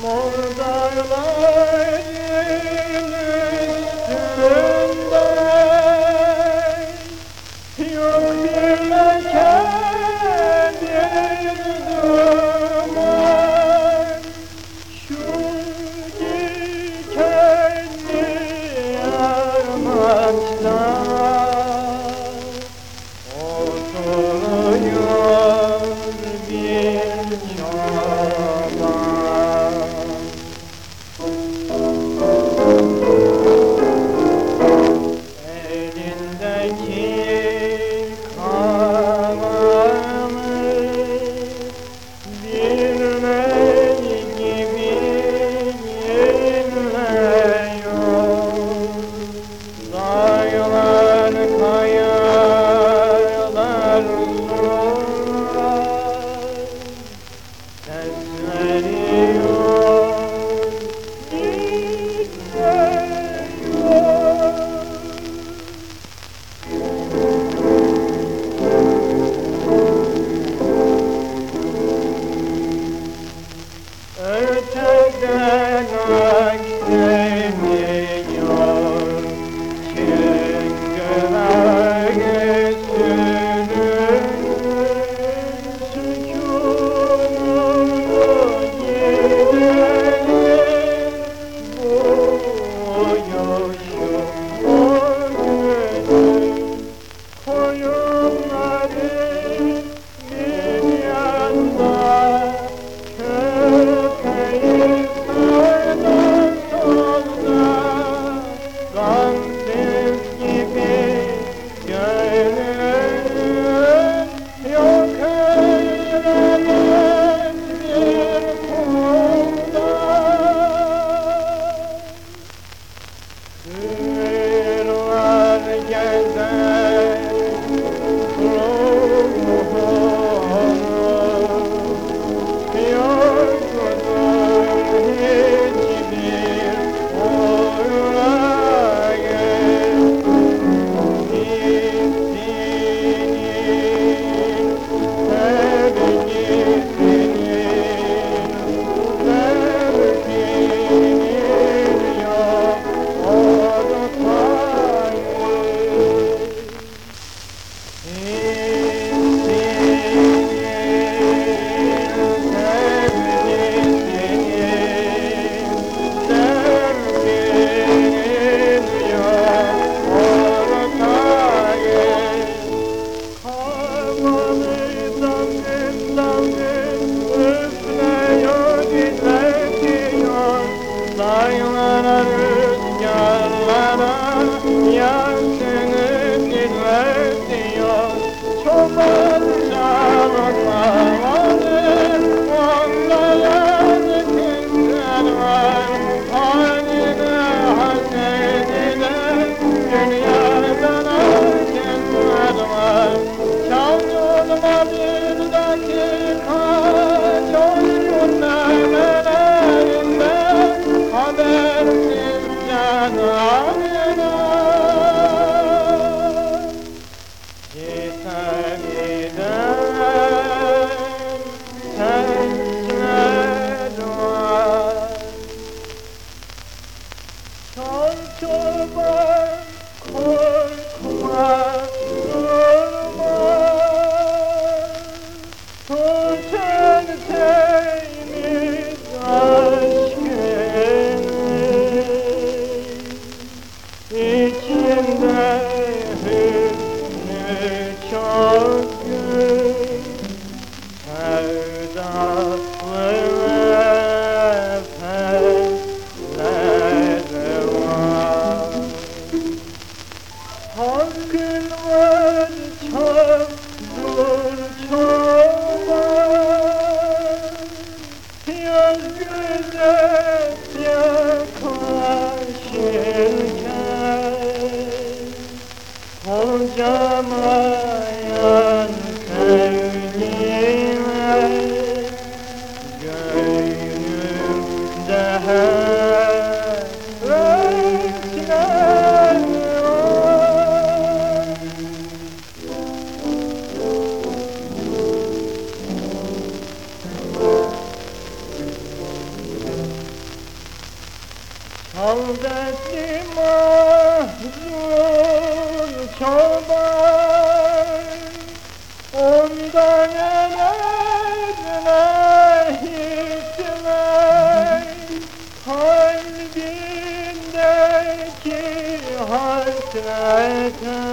Mor dağların üstünde yok bir leke, bir duman. Şu dikenli yarmakta oturuyor bir çoban. Elindeki kalanı bir mey gibi inliyor. Dağlar, kayalar, surlar ses veriyor, dinliyor. Öteden aksediyor çıngırak sürünün sükununu gidelim bu yoşu o günün koyunların bir yanda köpeği sağda solda gamsız gibi gönlün yok eylemez bir kulda. Sığırlar gezer ruhunu, yoktur hiçbir olayı. Gittiğinin sevgisinin yok dağlara, rüzgarlara yansını dinletiyor. Çoban çalıklardır, onların kızlar var. Haline hasenine dünyadan aşkınlar var. Çaldırma bir dakika coşkun nemelerinde, habersiz cananına. Gider gider sesler var. Çal çoban korkma durma, tutar temiz aşkını. İçimde hüznü çok gül, sevdalı nefesler var. Hakkın var çoktur çoban, yaz güzel yaklaşırken kocamayan sevgime gönlümde hevesler var. Havdetli mahzun çoban, ondan elerler hitler, kalbindeki hasrete